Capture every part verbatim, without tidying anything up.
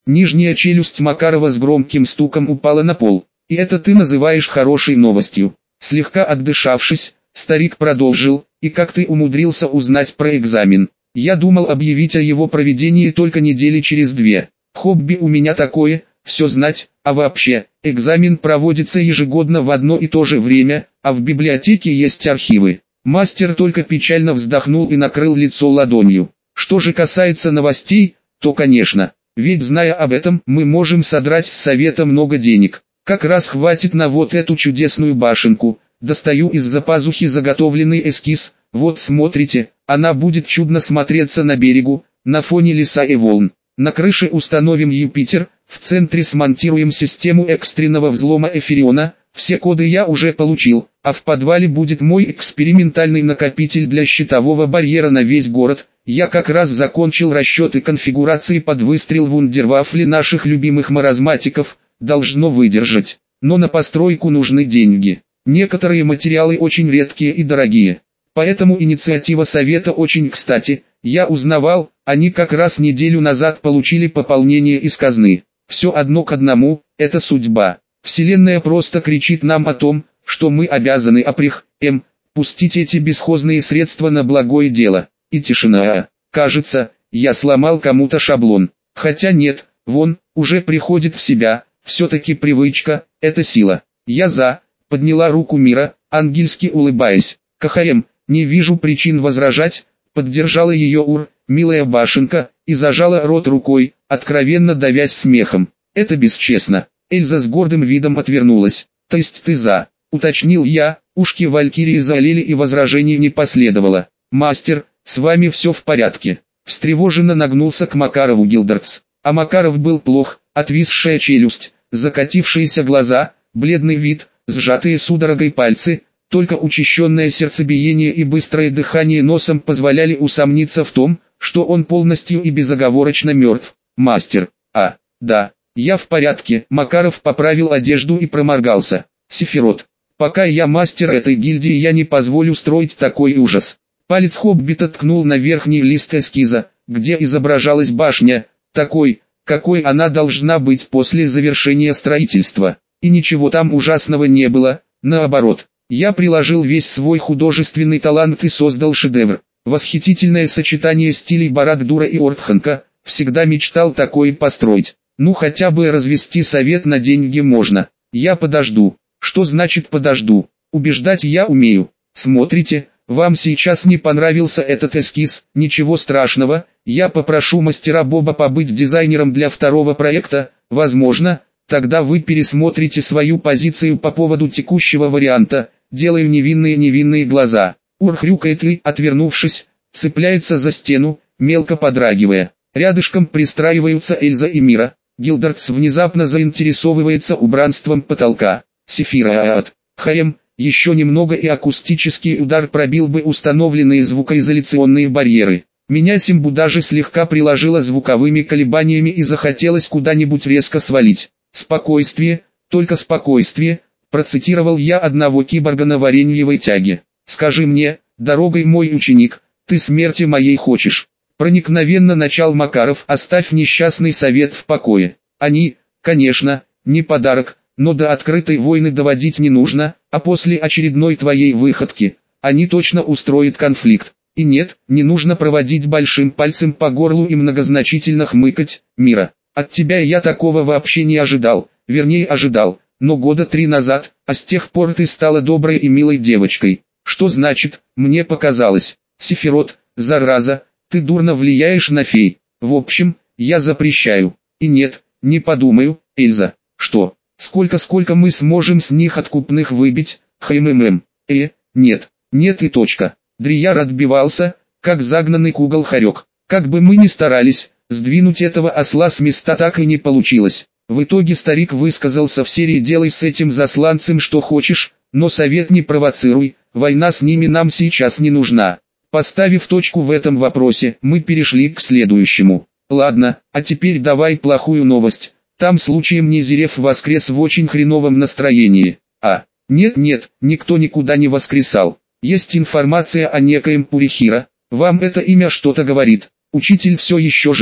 Нижняя челюсть Макарова с громким стуком упала на пол. «И это ты называешь хорошей новостью?» Слегка отдышавшись, старик продолжил: «И как ты умудрился узнать про экзамен? Я думал объявить о его проведении только недели через две. Хобби у меня такое, все знать, а вообще, экзамен проводится ежегодно в одно и то же время, а в библиотеке есть архивы». Мастер только печально вздохнул и накрыл лицо ладонью. «Что же касается новостей, то конечно, ведь зная об этом, мы можем содрать с совета много денег. Как раз хватит на вот эту чудесную башенку». Достаю из-за пазухи заготовленный эскиз. «Вот смотрите, она будет чудно смотреться на берегу, на фоне леса и волн. На крыше установим Юпитер, в центре смонтируем систему экстренного взлома Эфириона. Все коды я уже получил, а в подвале будет мой экспериментальный накопитель для щитового барьера на весь город. Я как раз закончил расчеты конфигурации под выстрел вундервафли наших любимых маразматиков, должно выдержать. Но на постройку нужны деньги. Некоторые материалы очень редкие и дорогие. Поэтому инициатива совета очень кстати. Я узнавал, они как раз неделю назад получили пополнение из казны. Все одно к одному, это судьба. Вселенная просто кричит нам о том, что мы обязаны оприх, м, пустить эти бесхозные средства на благое дело». И тишина. Кажется, я сломал кому-то шаблон. Хотя нет, вон, уже приходит в себя. Все-таки привычка, это сила. Я за. Подняла руку Мира, ангельски улыбаясь. «КХМ, не вижу причин возражать», поддержала ее Ур, милая башенка, и зажала рот рукой, откровенно давясь смехом. «Это бесчестно». Эльза с гордым видом отвернулась. «То есть ты за?» уточнил я, ушки Валькирии залили и возражений не последовало. «Мастер, с вами все в порядке?» Встревоженно нагнулся к Макарову Гилдертс. А Макаров был плох, отвисшая челюсть, закатившиеся глаза, бледный вид, сжатые судорогой пальцы, только учащенное сердцебиение и быстрое дыхание носом позволяли усомниться в том, что он полностью и безоговорочно мертв. «Мастер, а, да, я в порядке». Макаров поправил одежду и проморгался. «Сефирот, пока я мастер этой гильдии, я не позволю строить такой ужас». Палец хоббита ткнул на верхний лист эскиза, где изображалась башня, такой, какой она должна быть после завершения строительства. И ничего там ужасного не было, наоборот. Я приложил весь свой художественный талант и создал шедевр. Восхитительное сочетание стилей Барад-дура и Ортханка, всегда мечтал такое построить. Ну хотя бы развести совет на деньги можно. Я подожду. Что значит подожду? Убеждать я умею. Смотрите, вам сейчас не понравился этот эскиз, ничего страшного, я попрошу мастера Боба побыть дизайнером для второго проекта, возможно, тогда вы пересмотрите свою позицию по поводу текущего варианта. Делаю невинные-невинные глаза. Ур хрюкает и, отвернувшись, цепляется за стену, мелко подрагивая. Рядышком пристраиваются Эльза и Мира. Гилдертс внезапно заинтересовывается убранством потолка. «Сефираат, ХМ, еще немного и акустический удар пробил бы установленные звукоизоляционные барьеры. Меня Симбу даже слегка приложило звуковыми колебаниями и захотелось куда-нибудь резко свалить. «Спокойствие, только спокойствие», процитировал я одного киборга на вареньевой тяге. «Скажи мне, дорогой мой ученик, ты смерти моей хочешь?» Проникновенно начал Макаров. «Оставь несчастный совет в покое. Они, конечно, не подарок, но до открытой войны доводить не нужно, а после очередной твоей выходки, они точно устроят конфликт. И нет, не нужно проводить большим пальцем по горлу и многозначительно хмыкать. Мира, от тебя я такого вообще не ожидал, вернее ожидал, но года три назад, а с тех пор ты стала доброй и милой девочкой». «Что значит, мне показалось? Сефирот, зараза, ты дурно влияешь на фей. В общем, я запрещаю. И нет, не подумаю, Эльза, что, сколько-сколько мы сможем с них откупных выбить, хммм, э, нет, нет и точка». Дрияр отбивался, как загнанный к угол хорек. Как бы мы ни старались, сдвинуть этого осла с места так и не получилось. В итоге старик высказался в серии «Делай с этим засланцем что хочешь, но совет не провоцируй, война с ними нам сейчас не нужна». Поставив точку в этом вопросе, мы перешли к следующему. «Ладно, а теперь давай плохую новость. Там случаем Незерев воскрес в очень хреновом настроении». «А, нет-нет, никто никуда не воскресал. Есть информация о некоем Пурихира. Вам это имя что-то говорит? Учитель все еще жив?»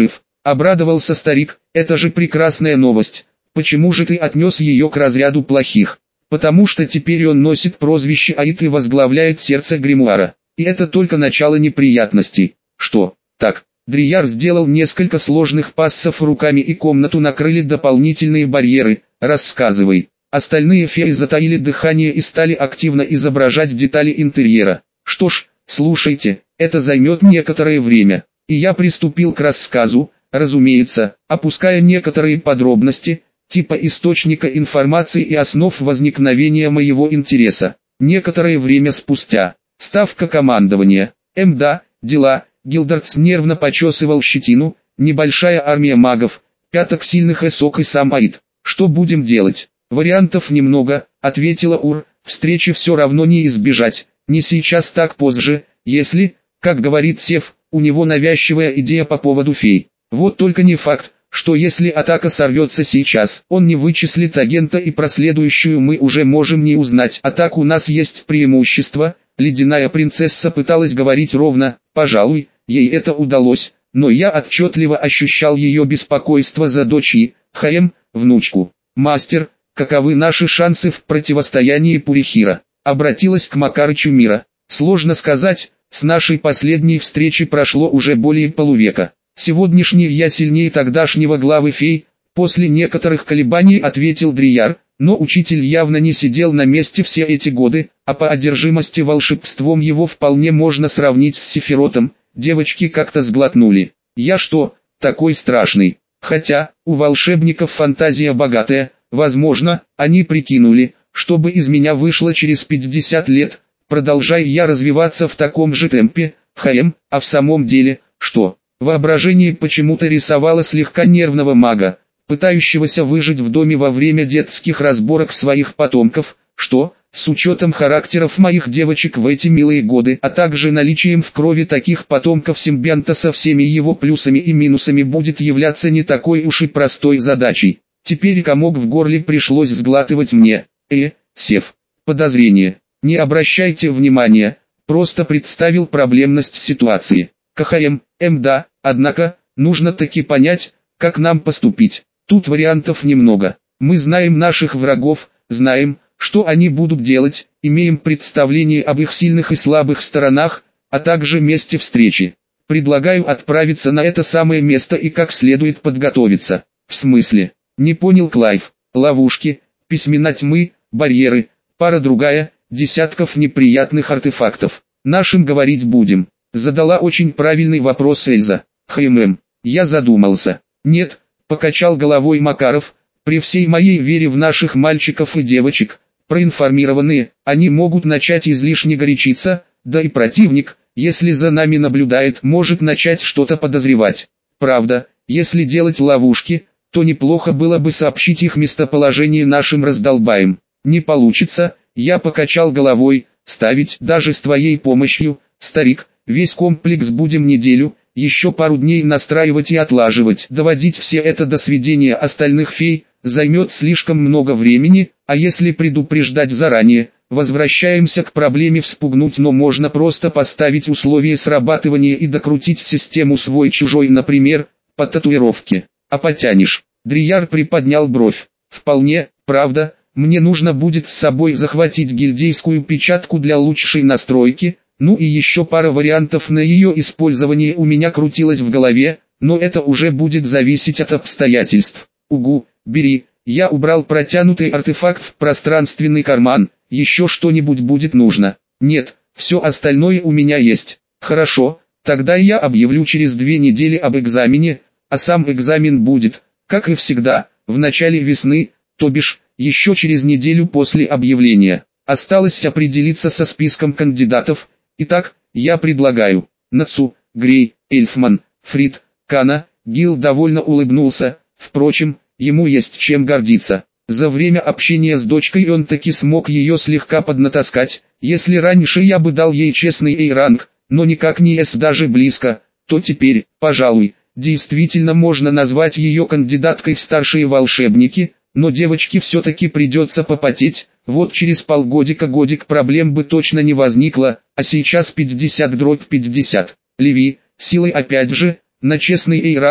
Обрадовался старик, это же прекрасная новость. Почему же ты отнес ее к разряду плохих? Потому что теперь он носит прозвище Аид и возглавляет сердце гримуара. И это только начало неприятностей. Что, так? Дрияр сделал несколько сложных пассов руками и комнату накрыли дополнительные барьеры. Рассказывай. Остальные феи затаили дыхание и стали активно изображать детали интерьера. Что ж, слушайте, это займет некоторое время. И я приступил к рассказу, разумеется, опуская некоторые подробности, типа источника информации и основ возникновения моего интереса. Некоторое время спустя. Ставка командования. Мда, дела. Гилдардс нервно почесывал щетину. Небольшая армия магов, пяток сильных эсок и сам Аид. Что будем делать? Вариантов немного, ответила Ур. Встречи все равно не избежать. Не сейчас, так позже, если, как говорит Сев, у него навязчивая идея по поводу фей. Вот только не факт, что если атака сорвется сейчас, он не вычислит агента и проследующую мы уже можем не узнать. А так у нас есть преимущество. Ледяная принцесса пыталась говорить ровно, пожалуй, ей это удалось, но я отчетливо ощущал ее беспокойство за дочь и, Хаем, внучку. Мастер, каковы наши шансы в противостоянии Пурихира? Обратилась к Макарычу Мира. Сложно сказать, с нашей последней встречи прошло уже более полувека. Сегодняшний я сильнее тогдашнего главы фей, после некоторых колебаний ответил Дрияр, но учитель явно не сидел на месте все эти годы, а по одержимости волшебством его вполне можно сравнить с Сефиротом. Девочки как-то сглотнули. Я что, такой страшный? Хотя, у волшебников фантазия богатая, возможно, они прикинули, чтобы из меня вышло через пятьдесят лет, продолжая я развиваться в таком же темпе, Хаем, а в самом деле, что? Воображение почему-то рисовало слегка нервного мага, пытающегося выжить в доме во время детских разборок своих потомков, что, с учетом характеров моих девочек в эти милые годы, а также наличием в крови таких потомков симбионта со всеми его плюсами и минусами будет являться не такой уж и простой задачей. Теперь комок в горле пришлось сглатывать мне. Э, Сев. Подозрение. Не обращайте внимания, просто представил проблемность ситуации. КХМ, Мда, однако, нужно таки понять, как нам поступить. Тут вариантов немного. Мы знаем наших врагов, знаем, что они будут делать, имеем представление об их сильных и слабых сторонах, а также месте встречи. Предлагаю отправиться на это самое место и как следует подготовиться. В смысле? Не понял Клайв. Ловушки, письмена тьмы, барьеры, пара другая, десятков неприятных артефактов. Нашим говорить будем. Задала очень правильный вопрос Эльза. Хм, я задумался. Нет, покачал головой Макаров, при всей моей вере в наших мальчиков и девочек, проинформированные, они могут начать излишне горячиться, да и противник, если за нами наблюдает, может начать что-то подозревать. Правда, если делать ловушки, то неплохо было бы сообщить их местоположение нашим раздолбаям. Не получится, я покачал головой, ставить даже с твоей помощью, старик, весь комплекс будем неделю, еще пару дней настраивать и отлаживать. Доводить все это до сведения остальных фей, займет слишком много времени, а если предупреждать заранее, возвращаемся к проблеме вспугнуть, но можно просто поставить условия срабатывания и докрутить систему свой-чужой, например, по татуировке. А потянешь? Дрияр приподнял бровь. Вполне, правда, мне нужно будет с собой захватить гильдейскую печатку для лучшей настройки, ну и еще пара вариантов на ее использование у меня крутилось в голове, но это уже будет зависеть от обстоятельств. Угу, бери, я убрал протянутый артефакт в пространственный карман, еще что-нибудь будет нужно. Нет, все остальное у меня есть. Хорошо, тогда я объявлю через две недели об экзамене, а сам экзамен будет, как и всегда, в начале весны, то бишь, еще через неделю после объявления. Осталось определиться со списком кандидатов. Итак, я предлагаю Нацу, Грей, Эльфман, Фрид, Кана. Гил довольно улыбнулся, впрочем, ему есть чем гордиться. За время общения с дочкой он таки смог ее слегка поднатаскать. Если раньше я бы дал ей честный A-ранг, но никак не С даже близко, то теперь, пожалуй, действительно можно назвать ее кандидаткой в старшие волшебники, но девочке все-таки придется попотеть. Вот через полгодика-годик проблем бы точно не возникло, а сейчас пятьдесят дробь пятьдесят. Леви, силой опять же, на честный A-ранг,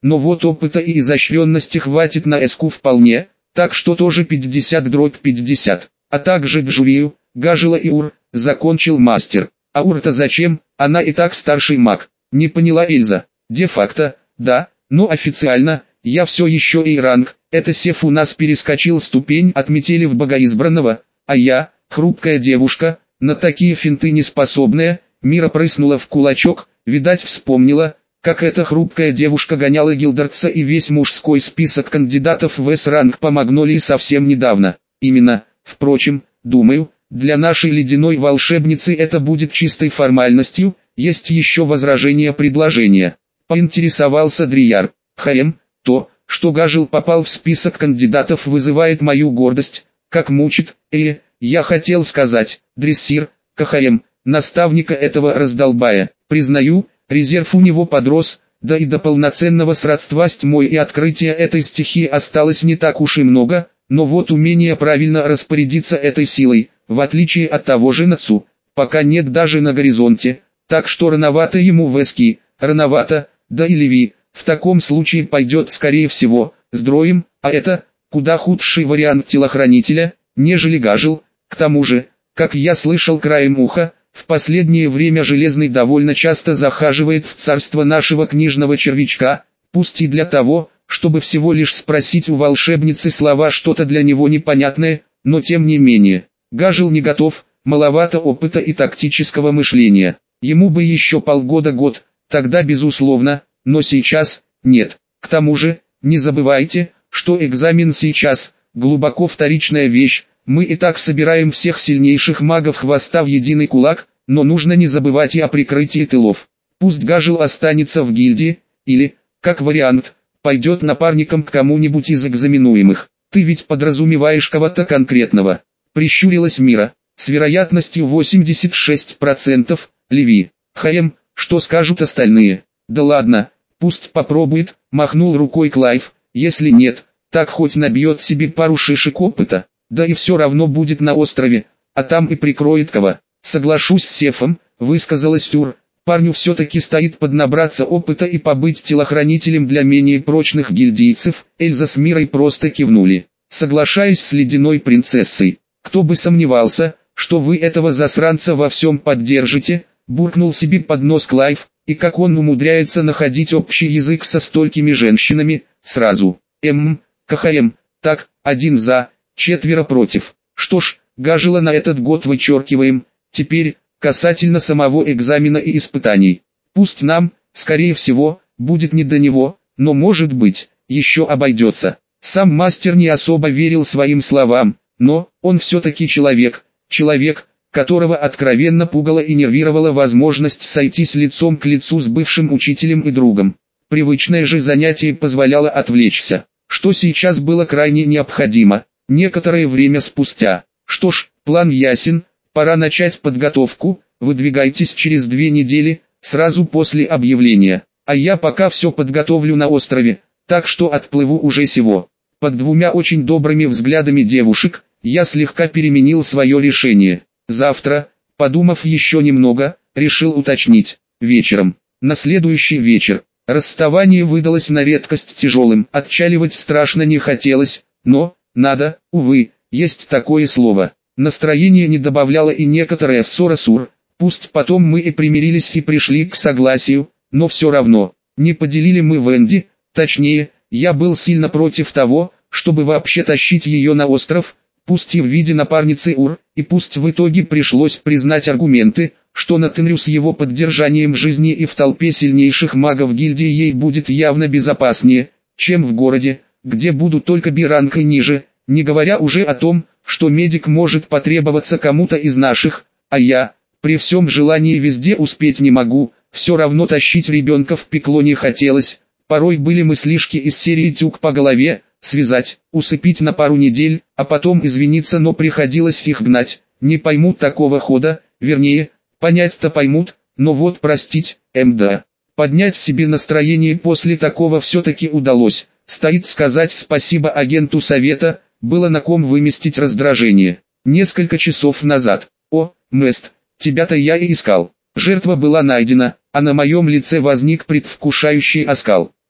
но вот опыта и изощренности хватит на эску вполне, так что тоже пятьдесят дробь пятьдесят. А также Джувию, Гажела и Ур, закончил мастер. А Ур-то зачем, она и так старший маг, не поняла Эльза. Де-факто, да, но официально, я все еще A-ранг, это Сеф у нас перескочил ступень от метели в богоизбранного, а я, хрупкая девушка, на такие финты не способная. Мира прыснула в кулачок, видать вспомнила, как эта хрупкая девушка гоняла Гилдертса и весь мужской список кандидатов в С-ранг по Магнолии совсем недавно. Именно, впрочем, думаю, для нашей ледяной волшебницы это будет чистой формальностью. Есть еще возражения предложения. Поинтересовался Дрияр. Хм, то, что Гажел попал в список кандидатов, вызывает мою гордость, как мучит. Э, я хотел сказать, дрессир, КХМ, наставника этого раздолбая. Признаю, резерв у него подрос, да и до полноценного сродства с тьмой и открытия этой стихии осталось не так уж и много, но вот умение правильно распорядиться этой силой, в отличие от того же Нацу, пока нет даже на горизонте, так что рановато ему в эски, рановато, да и Леви, в таком случае пойдет скорее всего, с Дроем, а это, куда худший вариант телохранителя, нежели Гажел. К тому же, как я слышал краем уха, в последнее время Железный довольно часто захаживает в царство нашего книжного червячка, пусть и для того, чтобы всего лишь спросить у волшебницы слова что-то для него непонятное, но тем не менее. Гажел не готов, маловато опыта и тактического мышления. Ему бы еще полгода-год, тогда безусловно, но сейчас нет. К тому же, не забывайте, что экзамен сейчас глубоко вторичная вещь. Мы и так собираем всех сильнейших магов хвоста в единый кулак, но нужно не забывать и о прикрытии тылов. Пусть Гажел останется в гильдии, или, как вариант, пойдет напарником к кому-нибудь из экзаменуемых. Ты ведь подразумеваешь кого-то конкретного. Прищурилась Мира, с вероятностью восемьдесят шесть процентов, Леви. Хм, что скажут остальные? Да ладно, пусть попробует, махнул рукой Клайв, если нет, так хоть набьет себе пару шишек опыта. Да и все равно будет на острове, а там и прикроет кого. Соглашусь с Сефом, высказалась Тюр. Парню все-таки стоит поднабраться опыта и побыть телохранителем для менее прочных гильдийцев. Эльза с Мирой просто кивнули, соглашаясь с ледяной принцессой. Кто бы сомневался, что вы этого засранца во всем поддержите, буркнул себе под нос Клайв, и как он умудряется находить общий язык со столькими женщинами, сразу. Эм, КХМ, так, один за... Четверо против. Что ж, Гажела на этот год вычеркиваем. Теперь, касательно самого экзамена и испытаний. Пусть нам, скорее всего, будет не до него, но может быть, еще обойдется. Сам мастер не особо верил своим словам, но, он все-таки человек, человек, которого откровенно пугала и нервировала возможность сойтись лицом к лицу с бывшим учителем и другом. Привычное же занятие позволяло отвлечься, что сейчас было крайне необходимо. Некоторое время спустя. Что ж, план ясен, пора начать подготовку, выдвигайтесь через две недели, сразу после объявления. А я пока все подготовлю на острове, так что отплыву уже сего. Под двумя очень добрыми взглядами девушек, я слегка переменил свое решение. Завтра, подумав еще немного, решил уточнить. Вечером. На следующий вечер. Расставание выдалось на редкость тяжелым, отчаливать страшно не хотелось, но... Надо, увы, есть такое слово. Настроение не добавляло и некоторая ссора с Ур. Пусть потом мы и примирились и пришли к согласию, но все равно, не поделили мы Венди, точнее, я был сильно против того, чтобы вообще тащить ее на остров, пусть и в виде напарницы Ур, и пусть в итоге пришлось признать аргументы, что на Тенрю с его поддержанием жизни и в толпе сильнейших магов гильдии ей будет явно безопаснее, чем в городе, где будут только би-ранг и ниже, не говоря уже о том, что медик может потребоваться кому-то из наших, а я, при всем желании везде успеть не могу, все равно тащить ребенка в пекло не хотелось, порой были мыслишки из серии тюк по голове, связать, усыпить на пару недель, а потом извиниться, но приходилось их гнать, не поймут такого хода, вернее, понять-то поймут, но вот простить, мда. Поднять себе настроение после такого все-таки удалось. Стоит сказать спасибо агенту совета, было на ком выместить раздражение. Несколько часов назад. О, Мест, тебя-то я и искал. Жертва была найдена, а на моем лице возник предвкушающий оскал.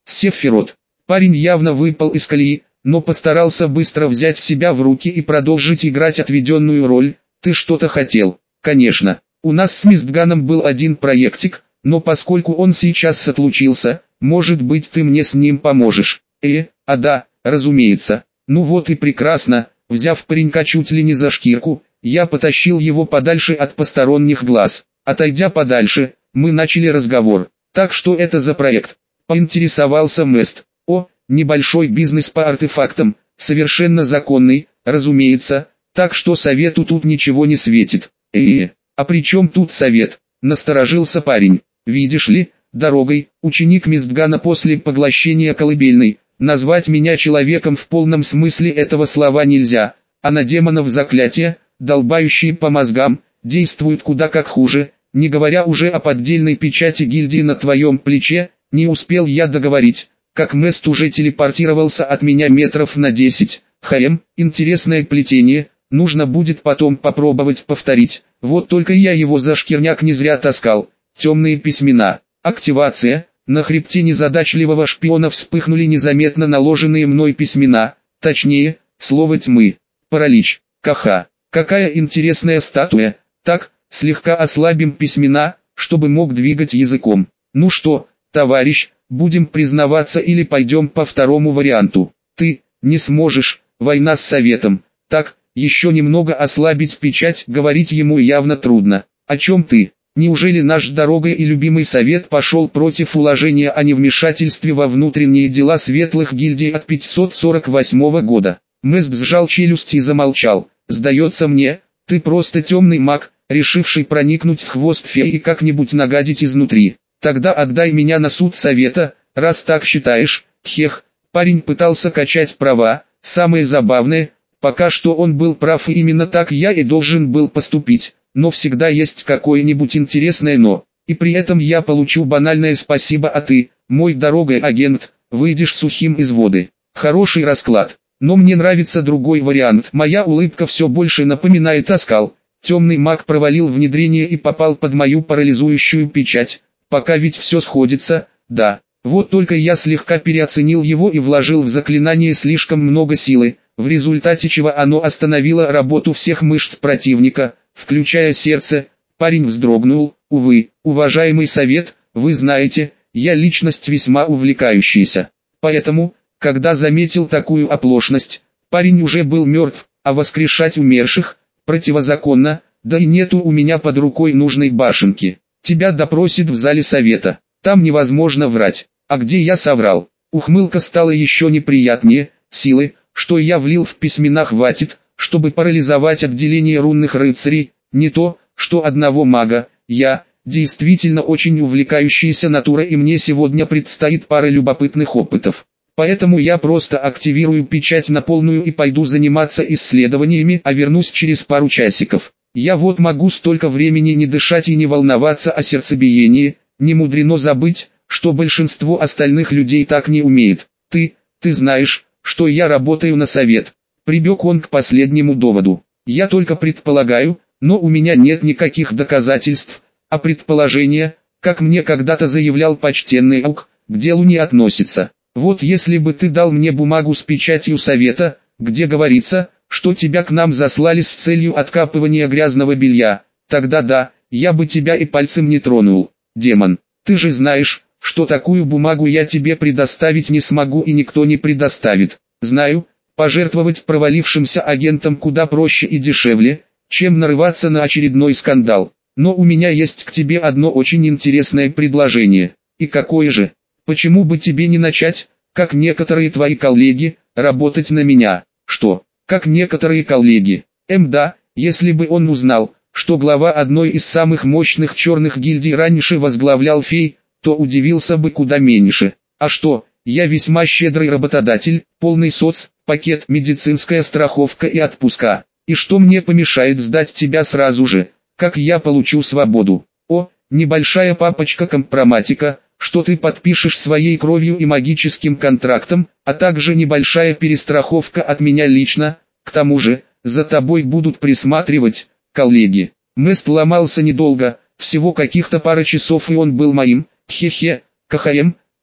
Сефирот. Парень явно выпал из колеи, но постарался быстро взять себя в руки и продолжить играть отведенную роль. Ты что-то хотел? Конечно. У нас с Мистганом был один проектик, но поскольку он сейчас отлучился, может быть ты мне с ним поможешь. Э, а да, разумеется. Ну вот и прекрасно. Взяв паренька чуть ли не за шкирку, я потащил его подальше от посторонних глаз. Отойдя подальше, мы начали разговор. Так что это за проект? Поинтересовался Мест. О, небольшой бизнес по артефактам, совершенно законный, разумеется, так что совету тут ничего не светит. Э, а при чем тут совет? Насторожился парень. Видишь ли, дорогой, ученик Мистгана после поглощения колыбельной, назвать меня человеком в полном смысле этого слова нельзя, а на демонов заклятия, долбающие по мозгам, действуют куда как хуже, не говоря уже о поддельной печати гильдии на твоем плече. Не успел я договорить, как Мест уже телепортировался от меня метров на десять. Хм, интересное плетение, нужно будет потом попробовать повторить, вот только я его за шкирняк не зря таскал. Темные письмена, активация, на хребте незадачливого шпиона вспыхнули незаметно наложенные мной письмена, точнее, слово тьмы, паралич, каха, какая интересная статуя, так, слегка ослабим письмена, чтобы мог двигать языком. Ну что, товарищ, будем признаваться или пойдем по второму варианту? Ты, не сможешь, война с советом, так, еще немного ослабить печать, говорить ему явно трудно. О чем ты? Неужели наш дорогой и любимый совет пошел против уложения о невмешательстве во внутренние дела светлых гильдий от пятьсот сорок восьмого года? Мест сжал челюсть и замолчал. Сдается мне, ты просто темный маг, решивший проникнуть в хвост феи и как-нибудь нагадить изнутри. Тогда отдай меня на суд совета, раз так считаешь. Хех, парень пытался качать права. Самое забавное, пока что он был прав и именно так я и должен был поступить. Но всегда есть какое-нибудь интересное «но». И при этом я получу банальное спасибо, а ты, мой дорогой агент, выйдешь сухим из воды. Хороший расклад. Но мне нравится другой вариант. Моя улыбка все больше напоминает оскал. Темный маг провалил внедрение и попал под мою парализующую печать. Пока ведь все сходится, да. Вот только я слегка переоценил его и вложил в заклинание слишком много силы, в результате чего оно остановило работу всех мышц противника, включая сердце. Парень вздрогнул. Увы, уважаемый совет, вы знаете, я личность весьма увлекающаяся. Поэтому, когда заметил такую оплошность, парень уже был мертв, а воскрешать умерших противозаконно, да и нету у меня под рукой нужной башенки. Тебя допросят в зале совета, там невозможно врать. А где я соврал? Ухмылка стала еще неприятнее. Силы, что я влил в письмена, хватит, чтобы парализовать отделение рунных рыцарей, не то, что одного мага. Я, действительно очень увлекающаяся натура, и мне сегодня предстоит пара любопытных опытов. Поэтому я просто активирую печать на полную и пойду заниматься исследованиями, а вернусь через пару часиков. Я вот могу столько времени не дышать и не волноваться о сердцебиении, не мудрено забыть, что большинство остальных людей так не умеет. Ты, ты знаешь, что я работаю на совет. Прибег он к последнему доводу. Я только предполагаю, но у меня нет никаких доказательств, а предположения, как мне когда-то заявлял почтенный Аук, к делу не относится. Вот если бы ты дал мне бумагу с печатью совета, где говорится, что тебя к нам заслали с целью откапывания грязного белья, тогда да, я бы тебя и пальцем не тронул. Демон, ты же знаешь, что такую бумагу я тебе предоставить не смогу и никто не предоставит. Знаю, пожертвовать провалившимся агентом куда проще и дешевле, чем нарываться на очередной скандал. Но у меня есть к тебе одно очень интересное предложение. И какое же? Почему бы тебе не начать, как некоторые твои коллеги, работать на меня? Что, как некоторые коллеги? Эм да, если бы он узнал, что глава одной из самых мощных черных гильдий раньше возглавлял фей, то удивился бы куда меньше. А что, я весьма щедрый работодатель, полный соц, пакет, медицинская страховка и отпуска. И что мне помешает сдать тебя сразу же, как я получу свободу? О, небольшая папочка компроматика, что ты подпишешь своей кровью и магическим контрактом, а также небольшая перестраховка от меня лично. К тому же, за тобой будут присматривать коллеги. Мест ломался недолго, всего каких-то пара часов, и он был моим. Хе-хе, КХМ,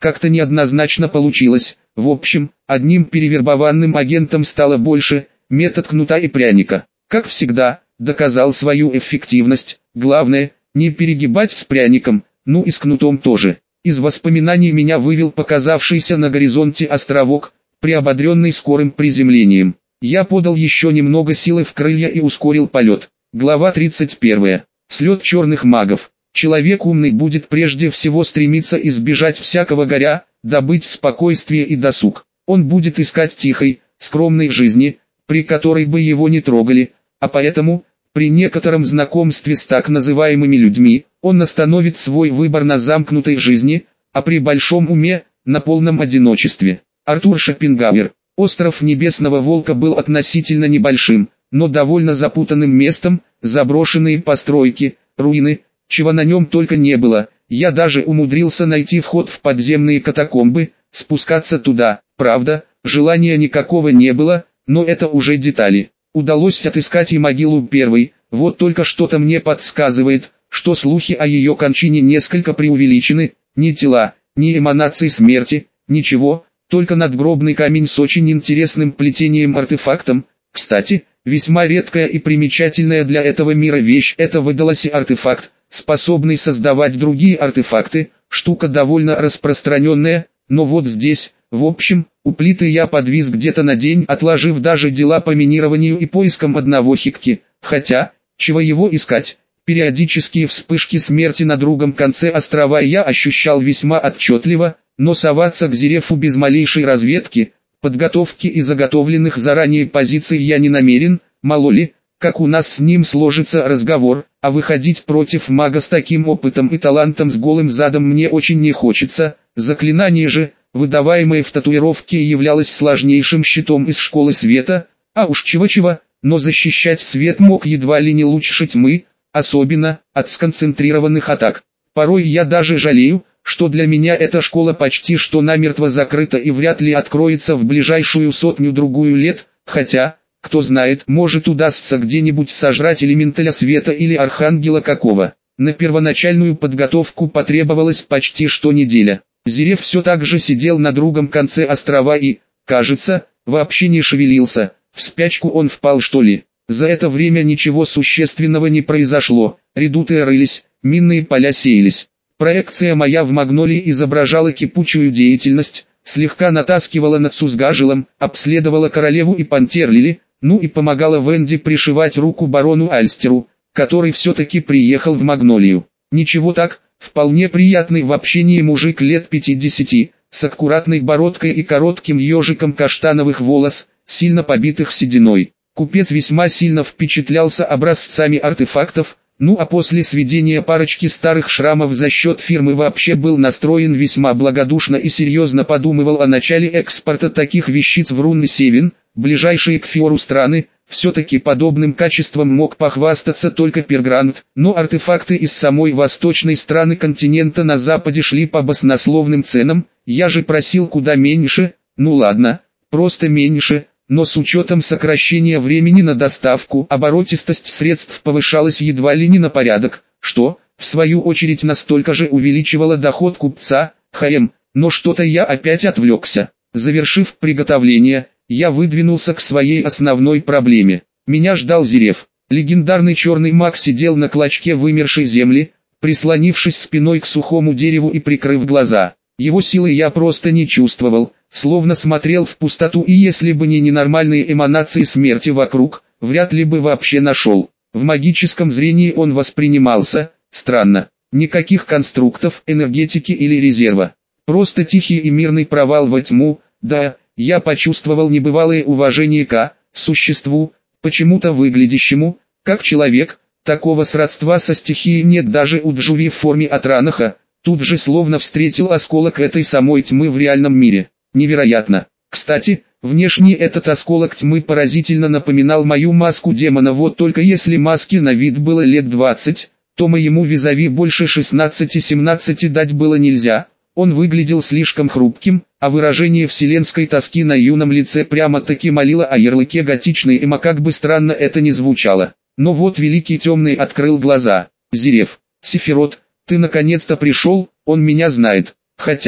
как-то неоднозначно получилось. В общем, одним перевербованным агентом стало больше, метод кнута и пряника. Как всегда, доказал свою эффективность, главное, не перегибать с пряником, ну и с кнутом тоже. Из воспоминаний меня вывел показавшийся на горизонте островок, приободренный скорым приземлением. Я подал еще немного силы в крылья и ускорил полет. Глава тридцать первая. Слет черных магов. Человек умный будет прежде всего стремиться избежать всякого горя, добыть спокойствие и досуг. Он будет искать тихой, скромной жизни, при которой бы его не трогали, а поэтому, при некотором знакомстве с так называемыми людьми, он остановит свой выбор на замкнутой жизни, а при большом уме, на полном одиночестве. Артур Шопенгауэр. Остров Небесного Волка был относительно небольшим, но довольно запутанным местом, заброшенные постройки, руины, чего на нем только не было. Я даже умудрился найти вход в подземные катакомбы, спускаться туда, правда, желания никакого не было, но это уже детали. Удалось отыскать и могилу первой, вот только что-то мне подсказывает, что слухи о ее кончине несколько преувеличены, ни тела, ни эманации смерти, ничего, только надгробный камень с очень интересным плетением-артефактом. Кстати, весьма редкая и примечательная для этого мира вещь — это выдалоси-артефакт, способный создавать другие артефакты, штука довольно распространенная, но вот здесь, в общем, у плиты я подвис где-то на день, отложив даже дела по минированию и поискам одного хикки, хотя, чего его искать, периодические вспышки смерти на другом конце острова я ощущал весьма отчетливо, но соваться к Зерефу без малейшей разведки, подготовки и заготовленных заранее позиций я не намерен, мало ли, как у нас с ним сложится разговор, а выходить против мага с таким опытом и талантом с голым задом мне очень не хочется. Заклинание же, выдаваемое в татуировке, являлось сложнейшим щитом из школы света, а уж чего-чего, но защищать свет мог едва ли не лучше тьмы, особенно от сконцентрированных атак. Порой я даже жалею, что для меня эта школа почти что намертво закрыта и вряд ли откроется в ближайшую сотню-другую лет, хотя, кто знает, может удастся где-нибудь сожрать элементаля света или архангела какого. На первоначальную подготовку потребовалась почти что неделя. Зереф все так же сидел на другом конце острова и, кажется, вообще не шевелился. В спячку он впал, что ли? За это время ничего существенного не произошло. Редуты рылись, минные поля сеялись. Проекция моя в Магнолии изображала кипучую деятельность, слегка натаскивала над Сузгажилом, обследовала королеву и Пантерлили, ну и помогала Венди пришивать руку барону Альстеру, который все-таки приехал в Магнолию. Ничего так, вполне приятный в общении мужик лет пятидесяти, с аккуратной бородкой и коротким ежиком каштановых волос, сильно побитых сединой. Купец весьма сильно впечатлялся образцами артефактов, ну а после сведения парочки старых шрамов за счет фирмы вообще был настроен весьма благодушно и серьезно подумывал о начале экспорта таких вещиц в Рунн-Севен, ближайшие к Фиору страны. Все-таки подобным качеством мог похвастаться только Пергрант, но артефакты из самой восточной страны континента на западе шли по баснословным ценам. Я же просил куда меньше, ну ладно, просто меньше. Но с учетом сокращения времени на доставку, оборотистость средств повышалась едва ли не на порядок, что, в свою очередь, настолько же увеличивало доход купца. Хм, но что-то я опять отвлекся. Завершив приготовление, я выдвинулся к своей основной проблеме. Меня ждал Зереф. Легендарный черный маг сидел на клочке вымершей земли, прислонившись спиной к сухому дереву и прикрыв глаза. Его силы я просто не чувствовал, словно смотрел в пустоту, и если бы не ненормальные эманации смерти вокруг, вряд ли бы вообще нашел. В магическом зрении он воспринимался странно. Никаких конструктов, энергетики или резерва. Просто тихий и мирный провал во тьму. Да, я почувствовал небывалое уважение к существу, почему-то выглядящему как человек. Такого сродства со стихией нет даже у Джуви в форме Атранаха. Тут же словно встретил осколок этой самой тьмы в реальном мире. Невероятно. Кстати, внешне этот осколок тьмы поразительно напоминал мою маску демона, вот только если маске на вид было лет двадцать, то моему визави больше шестнадцати-семнадцати дать было нельзя. Он выглядел слишком хрупким, а выражение вселенской тоски на юном лице прямо-таки молило о ярлыке готичной эмо, как бы странно это ни звучало. Но вот Великий Темный открыл глаза. Зереф, Сефирот, ты наконец-то пришел, он меня знает. Хотя,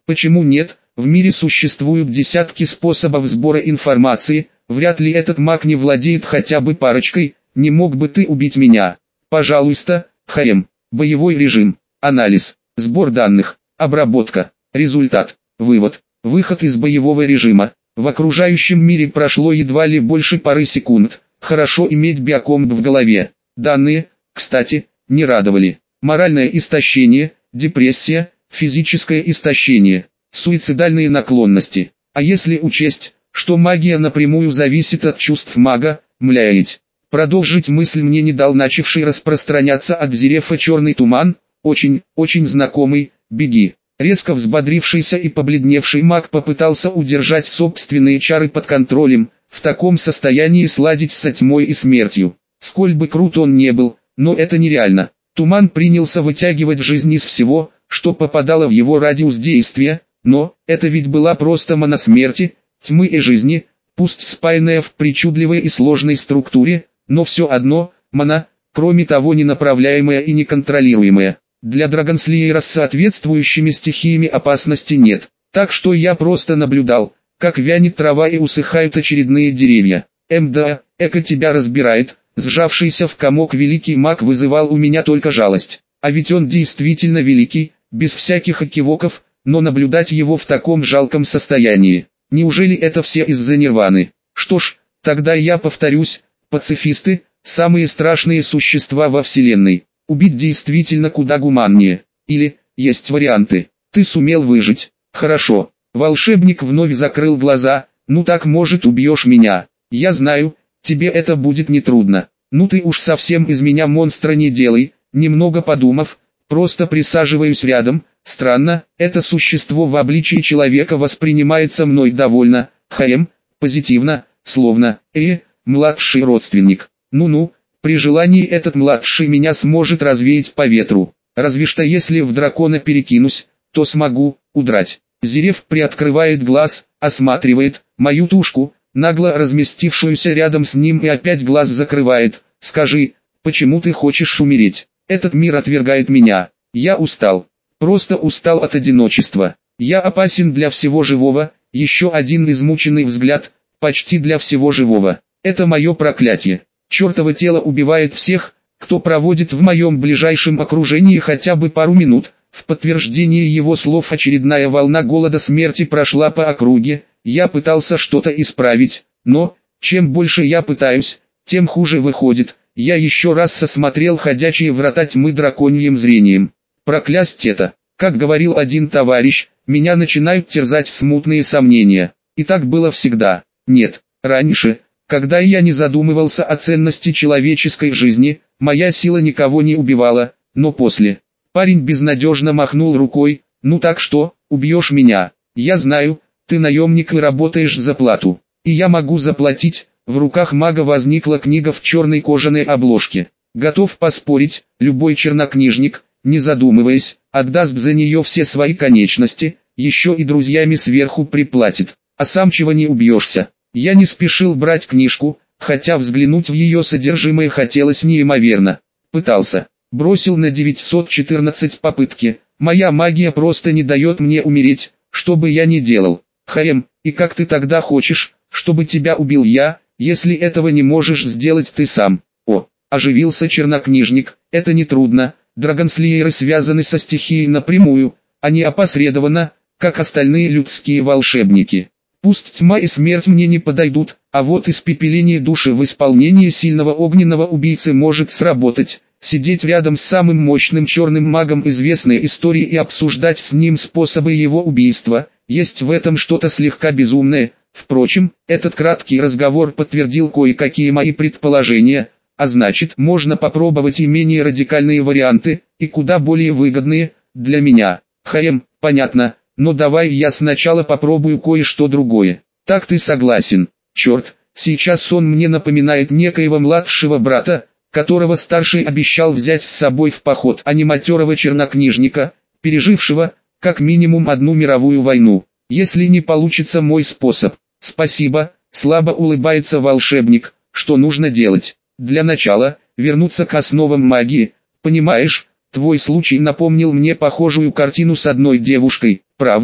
Почему нет? В мире существуют десятки способов сбора информации, вряд ли этот маг не владеет хотя бы парочкой. Не мог бы ты убить меня? Пожалуйста, Хаем. Боевой режим. Анализ. Сбор данных. Обработка. Результат. Вывод. Выход из боевого режима. В окружающем мире прошло едва ли больше пары секунд. Хорошо иметь биокомп в голове. Данные, кстати, не радовали. Моральное истощение, депрессия, физическое истощение, суицидальные наклонности. А если учесть, что магия напрямую зависит от чувств мага, млять. Продолжить мысль мне не дал начавший распространяться от Зерефа черный туман, очень, очень знакомый, беги. Резко взбодрившийся и побледневший маг попытался удержать собственные чары под контролем, в таком состоянии сладить со тьмой и смертью. Сколь бы крут он не был, но это нереально. Туман принялся вытягивать жизнь из всего, что попадало в его радиус действия, но это ведь была просто мана смерти, тьмы и жизни, пусть спаянная в причудливой и сложной структуре, но все одно, мана, кроме того ненаправляемая и неконтролируемая. Для Драгонслеера с соответствующими стихиями опасности нет, так что я просто наблюдал, как вянет трава и усыхают очередные деревья. МДА, эко тебя разбирает, сжавшийся в комок великий маг вызывал у меня только жалость. А ведь он действительно великий, без всяких экивоков, но наблюдать его в таком жалком состоянии. Неужели это все из-за нирваны? Что ж, тогда я повторюсь, пацифисты – самые страшные существа во Вселенной. Убить действительно куда гуманнее. Или, есть варианты. Ты сумел выжить. Хорошо. Волшебник вновь закрыл глаза. Ну так может убьешь меня. Я знаю, тебе это будет нетрудно. Ну ты уж совсем из меня монстра не делай. Немного подумав, просто присаживаюсь рядом. Странно, это существо в обличии человека воспринимается мной довольно, хаем, позитивно, словно, э, младший родственник. Ну-ну. При желании этот младший меня сможет развеять по ветру. Разве что если в дракона перекинусь, то смогу удрать. Зереф приоткрывает глаз, осматривает мою тушку, нагло разместившуюся рядом с ним и опять глаз закрывает. Скажи, почему ты хочешь умереть? Этот мир отвергает меня. Я устал. Просто устал от одиночества. Я опасен для всего живого. Еще один измученный взгляд, почти для всего живого. Это мое проклятие. Чертово тело убивает всех, кто проводит в моем ближайшем окружении хотя бы пару минут. В подтверждение его слов очередная волна голода смерти прошла по округе. Я пытался что-то исправить, но, чем больше я пытаюсь, тем хуже выходит. Я еще раз осмотрел ходячие врата тьмы драконьим зрением. Проклясть это, как говорил один товарищ, меня начинают терзать смутные сомнения. И так было всегда. Нет, раньше, когда я не задумывался о ценности человеческой жизни, моя сила никого не убивала, но после. Парень безнадежно махнул рукой. Ну так что, убьешь меня? Я знаю, ты наемник и работаешь за плату. И я могу заплатить. В руках мага возникла книга в черной кожаной обложке. Готов поспорить, любой чернокнижник, не задумываясь, отдаст за нее все свои конечности, еще и друзьями сверху приплатит. А сам чего не убьешься? Я не спешил брать книжку, хотя взглянуть в ее содержимое хотелось неимоверно. Пытался. Бросил на девятьсот четырнадцать попытки. Моя магия просто не дает мне умереть, что бы я ни делал. Хаем, и как ты тогда хочешь, чтобы тебя убил я, если этого не можешь сделать ты сам? О, оживился чернокнижник, это нетрудно. Драгонслееры связаны со стихией напрямую, а не опосредованно, как остальные людские волшебники. Пусть тьма и смерть мне не подойдут, а вот испепеление души в исполнении сильного огненного убийцы может сработать. Сидеть рядом с самым мощным черным магом известной истории и обсуждать с ним способы его убийства, есть в этом что-то слегка безумное. Впрочем, этот краткий разговор подтвердил кое-какие мои предположения, а значит, можно попробовать и менее радикальные варианты, и куда более выгодные, для меня. Хаем, понятно, но давай я сначала попробую кое-что другое. Так ты согласен? Черт, сейчас он мне напоминает некоего младшего брата, которого старший обещал взять с собой в поход, а не матерого чернокнижника, пережившего, как минимум одну мировую войну. Если не получится мой способ, спасибо, слабо улыбается волшебник, что нужно делать? Для начала, вернуться к основам магии, понимаешь, твой случай напомнил мне похожую картину с одной девушкой, правда,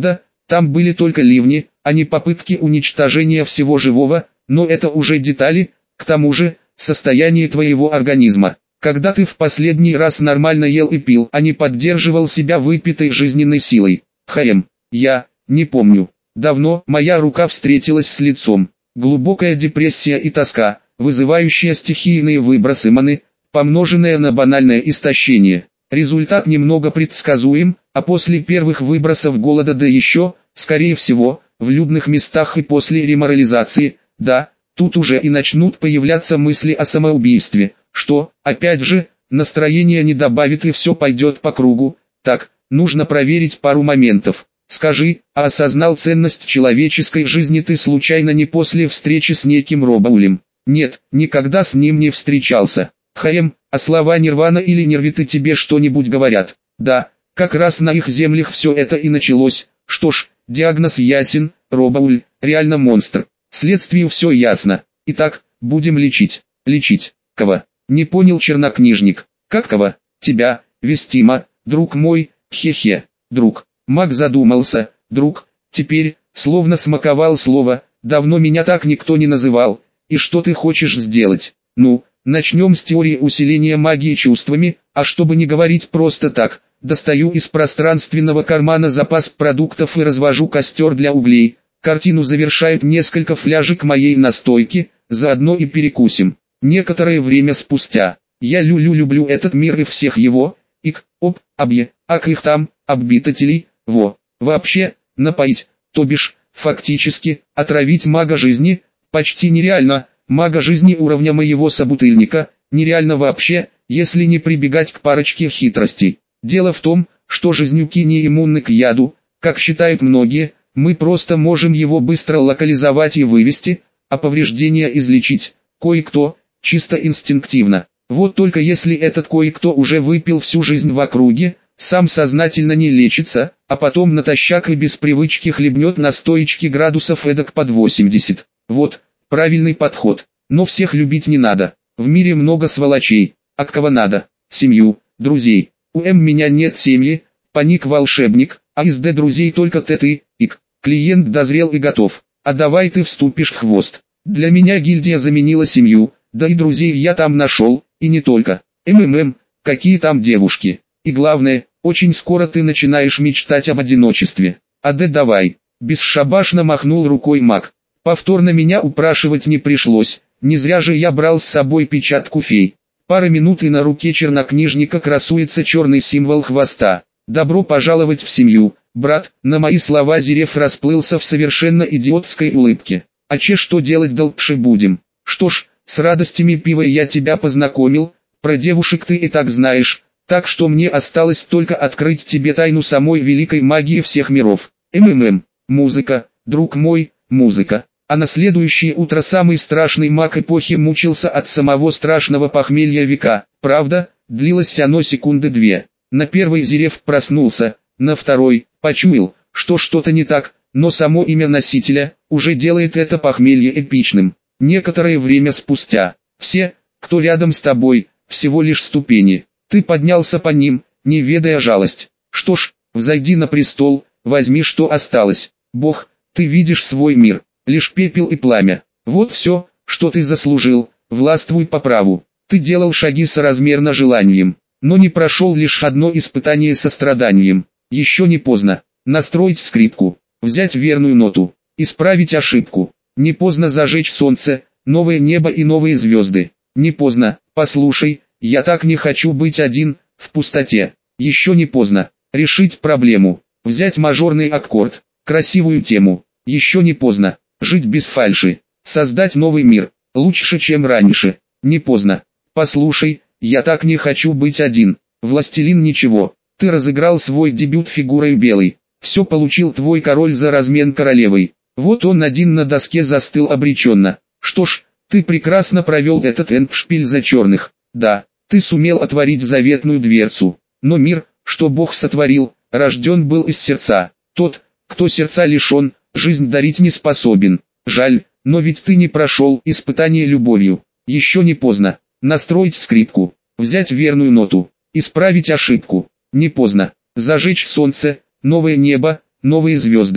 Там были только ливни, а не попытки уничтожения всего живого, но это уже детали. К тому же, состояние твоего организма. Когда ты в последний раз нормально ел и пил, а не поддерживал себя выпитой жизненной силой? Хм, я не помню. Давно моя рука встретилась с лицом. Глубокая депрессия и тоска, вызывающая стихийные выбросы маны, помноженное на банальное истощение. Результат немного предсказуем, а после первых выбросов голода, да еще, скорее всего, в людных местах и после реморализации, да, тут уже и начнут появляться мысли о самоубийстве, что, опять же, настроение не добавит и все пойдет по кругу. Так, нужно проверить пару моментов. Скажи, а осознал ценность человеческой жизни ты случайно не после встречи с неким Робаулем? Нет, никогда с ним не встречался. Хм, а слова Нирвана или Нервиты тебе что-нибудь говорят? Да, как раз на их землях все это и началось. Что ж, диагноз ясен, Робауль, реально монстр. Следствию все ясно. Итак, будем лечить. Лечить. Кого? Не понял чернокнижник. Как кого? Тебя, Вестима, друг мой, хе-хе, друг. Маг задумался. Друг, теперь, словно смаковал слово, давно меня так никто не называл. И что ты хочешь сделать? Ну, начнем с теории усиления магии чувствами, а чтобы не говорить просто так, достаю из пространственного кармана запас продуктов и развожу костер для углей. Картину завершают несколько фляжек моей настойки, заодно и перекусим. Некоторое время спустя, я лю-лю-люблю этот мир и всех его, ик, оп, объе, ак их там, обитателей, во. Вообще, напоить, то бишь, фактически, отравить мага жизни, почти нереально. Мага жизни уровня моего собутыльника, нереально вообще, если не прибегать к парочке хитростей. Дело в том, что жизнюки не иммунны к яду, как считают многие, мы просто можем его быстро локализовать и вывести, а повреждения излечить, кое-кто, чисто инстинктивно. Вот только если этот кое-кто уже выпил всю жизнь в округе, сам сознательно не лечится, а потом натощак и без привычки хлебнет настоечки градусов эдак под восемьдесят. Вот, правильный подход. Но всех любить не надо. В мире много сволочей. А кого надо? Семью, друзей. У М меня нет семьи, паник волшебник, а из Д друзей только Т ты, ик. Клиент дозрел и готов. А давай ты вступишь в хвост. Для меня гильдия заменила семью, да и друзей я там нашел, и не только. МММ, какие там девушки. И главное, очень скоро ты начинаешь мечтать об одиночестве. А Д давай. Бесшабашно махнул рукой маг. Повторно меня упрашивать не пришлось, не зря же я брал с собой печатку фей. Пара минут и на руке чернокнижника красуется черный символ хвоста. Добро пожаловать в семью, брат. На мои слова Зерев расплылся в совершенно идиотской улыбке. А че что делать дальше будем? Что ж, с радостями пива я тебя познакомил, про девушек ты и так знаешь, так что мне осталось только открыть тебе тайну самой великой магии всех миров. МММ, музыка, друг мой, музыка. А на следующее утро самый страшный маг эпохи мучился от самого страшного похмелья века. Правда, длилось оно секунды две. На первой Зерев проснулся, на второй почуял, что что-то не так, но само имя носителя уже делает это похмелье эпичным. Некоторое время спустя, все, кто рядом с тобой, всего лишь ступени. Ты поднялся по ним, не ведая жалость. Что ж, взойди на престол, возьми что осталось. Бог, ты видишь свой мир. Лишь пепел и пламя. Вот все, что ты заслужил, властвуй по праву. Ты делал шаги соразмерно желанием, но не прошел лишь одно испытание со страданием. Еще не поздно. Настроить скрипку, взять верную ноту, исправить ошибку. Не поздно зажечь солнце, новое небо и новые звезды. Не поздно, послушай, я так не хочу быть один, в пустоте. Еще не поздно. Решить проблему, взять мажорный аккорд, красивую тему. Еще не поздно. Жить без фальши, создать новый мир, лучше чем раньше. Не поздно. Послушай, я так не хочу быть один. Властелин ничего. Ты разыграл свой дебют фигурой белой. Все получил твой король за размен королевой. Вот он один на доске застыл обреченно. Что ж, ты прекрасно провел этот эндшпиль за черных. Да, ты сумел отворить заветную дверцу. Но мир, что Бог сотворил, рожден был из сердца. Тот, кто сердца лишен, жизнь дарить не способен. Жаль, но ведь ты не прошел испытание любовью. Еще не поздно. Настроить скрипку, взять верную ноту, исправить ошибку. Не поздно. Зажечь солнце, новое небо, новые звезды.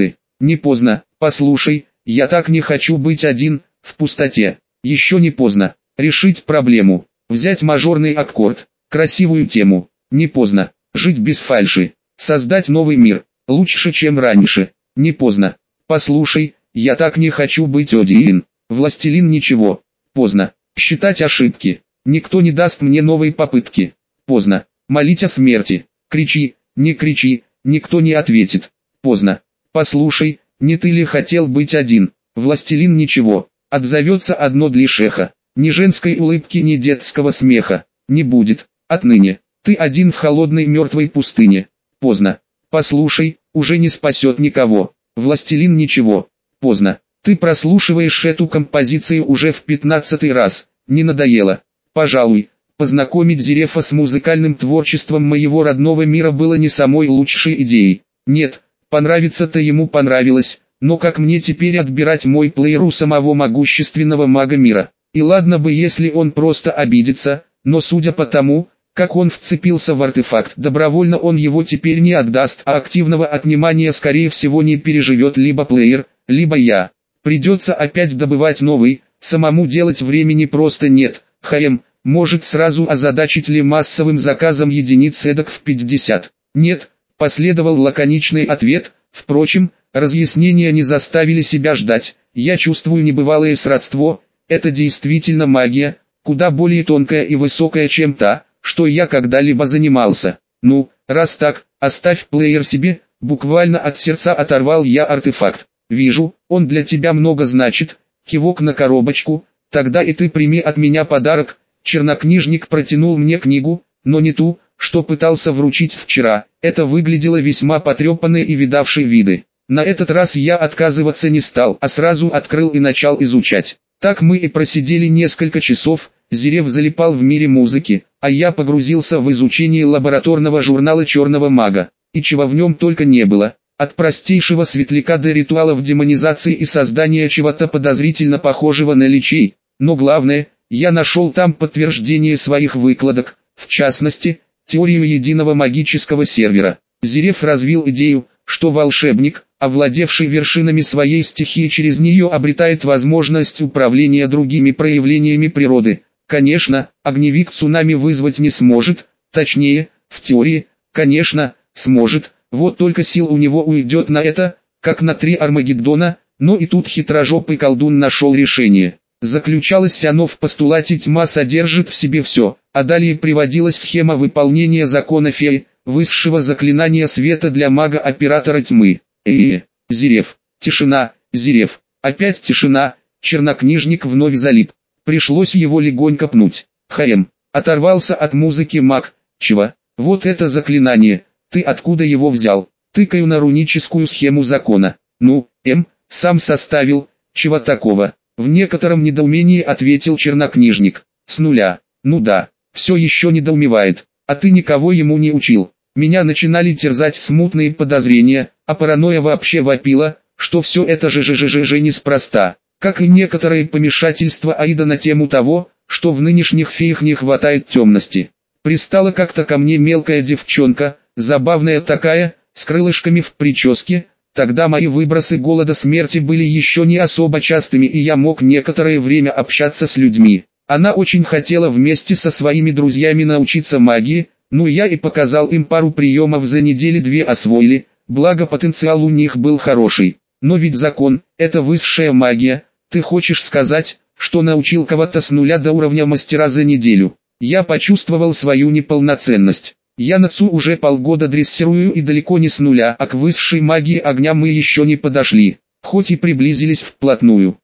Не поздно, послушай, я так не хочу быть один, в пустоте. Еще не поздно. Решить проблему. Взять мажорный аккорд. Красивую тему. Не поздно. Жить без фальши. Создать новый мир. Лучше, чем раньше. Не поздно. Послушай, я так не хочу быть один. Властелин ничего. Поздно. Считать ошибки. Никто не даст мне новой попытки. Поздно. Молить о смерти. Кричи, не кричи, никто не ответит. Поздно. Послушай, не ты ли хотел быть один? Властелин ничего. Отзовется одно для шеха. Ни женской улыбки, ни детского смеха. Не будет. Отныне. Ты один в холодной мертвой пустыне. Поздно. Послушай, уже не спасет никого. Властелин ничего. Поздно. Ты прослушиваешь эту композицию уже в пятнадцатый раз. Не надоело? Пожалуй, познакомить Зерефа с музыкальным творчеством моего родного мира было не самой лучшей идеей. Нет, понравится-то ему понравилось, но как мне теперь отбирать мой плеер у самого могущественного мага мира? И ладно бы, если он просто обидится, но судя по тому, как он вцепился в артефакт, добровольно он его теперь не отдаст, а активного отнимания скорее всего не переживет либо плеер, либо я. Придется опять добывать новый, самому делать времени просто нет. Хм, может сразу озадачить ли массовым заказом единиц эдак в пятьдесят? Нет, последовал лаконичный ответ. Впрочем, разъяснения не заставили себя ждать. Я чувствую небывалое сродство. Это действительно магия, куда более тонкая и высокая, чем та, что я когда-либо занимался. Ну, раз так, оставь плеер себе. Буквально от сердца оторвал я артефакт. Вижу, он для тебя много значит. Кивок на коробочку. Тогда и ты прими от меня подарок. Чернокнижник протянул мне книгу, но не ту, что пытался вручить вчера. Это выглядело весьма потрепанной и видавшей виды. На этот раз я отказываться не стал, а сразу открыл и начал изучать. Так мы и просидели несколько часов. Зереф залипал в мире музыки, а я погрузился в изучение лабораторного журнала «Черного мага». И чего в нем только не было. От простейшего светляка до ритуалов демонизации и создания чего-то подозрительно похожего на личей. Но главное, я нашел там подтверждение своих выкладок, в частности, теорию единого магического сервера. Зереф развил идею, что волшебник, овладевший вершинами своей стихии, через нее обретает возможность управления другими проявлениями природы. Конечно, огневик цунами вызвать не сможет, точнее, в теории, конечно, сможет, вот только сил у него уйдет на это, как на три Армагеддона, но и тут хитрожопый колдун нашел решение. Заключалось оно в постулате: тьма содержит в себе все, а далее приводилась схема выполнения закона феи, высшего заклинания света для мага-оператора тьмы. Эээ, Зереф, тишина, Зереф, опять тишина, чернокнижник вновь залип. Пришлось его легонько пнуть. Хм, оторвался от музыки маг. Чего? Вот это заклинание, ты откуда его взял? Тыкаю на руническую схему закона. Ну, эм, сам составил, чего такого? В некотором недоумении ответил чернокнижник. С нуля. Ну да, все еще недоумевает. А ты никого ему не учил. Меня начинали терзать смутные подозрения, а паранойя вообще вопила, что все это же же же же же неспроста. Как и некоторые помешательства Аида на тему того, что в нынешних феях не хватает темности. Пристала как-то ко мне мелкая девчонка, забавная такая, с крылышками в прическе. Тогда мои выбросы голода смерти были еще не особо частыми, и я мог некоторое время общаться с людьми. Она очень хотела вместе со своими друзьями научиться магии, ну я и показал им пару приемов, за недели-две освоили, благо потенциал у них был хороший. Но ведь закон – это высшая магия. Ты хочешь сказать, что научил кого-то с нуля до уровня мастера за неделю? Я почувствовал свою неполноценность. Я Нацу уже полгода дрессирую, и далеко не с нуля, а к высшей магии огня мы еще не подошли, хоть и приблизились вплотную.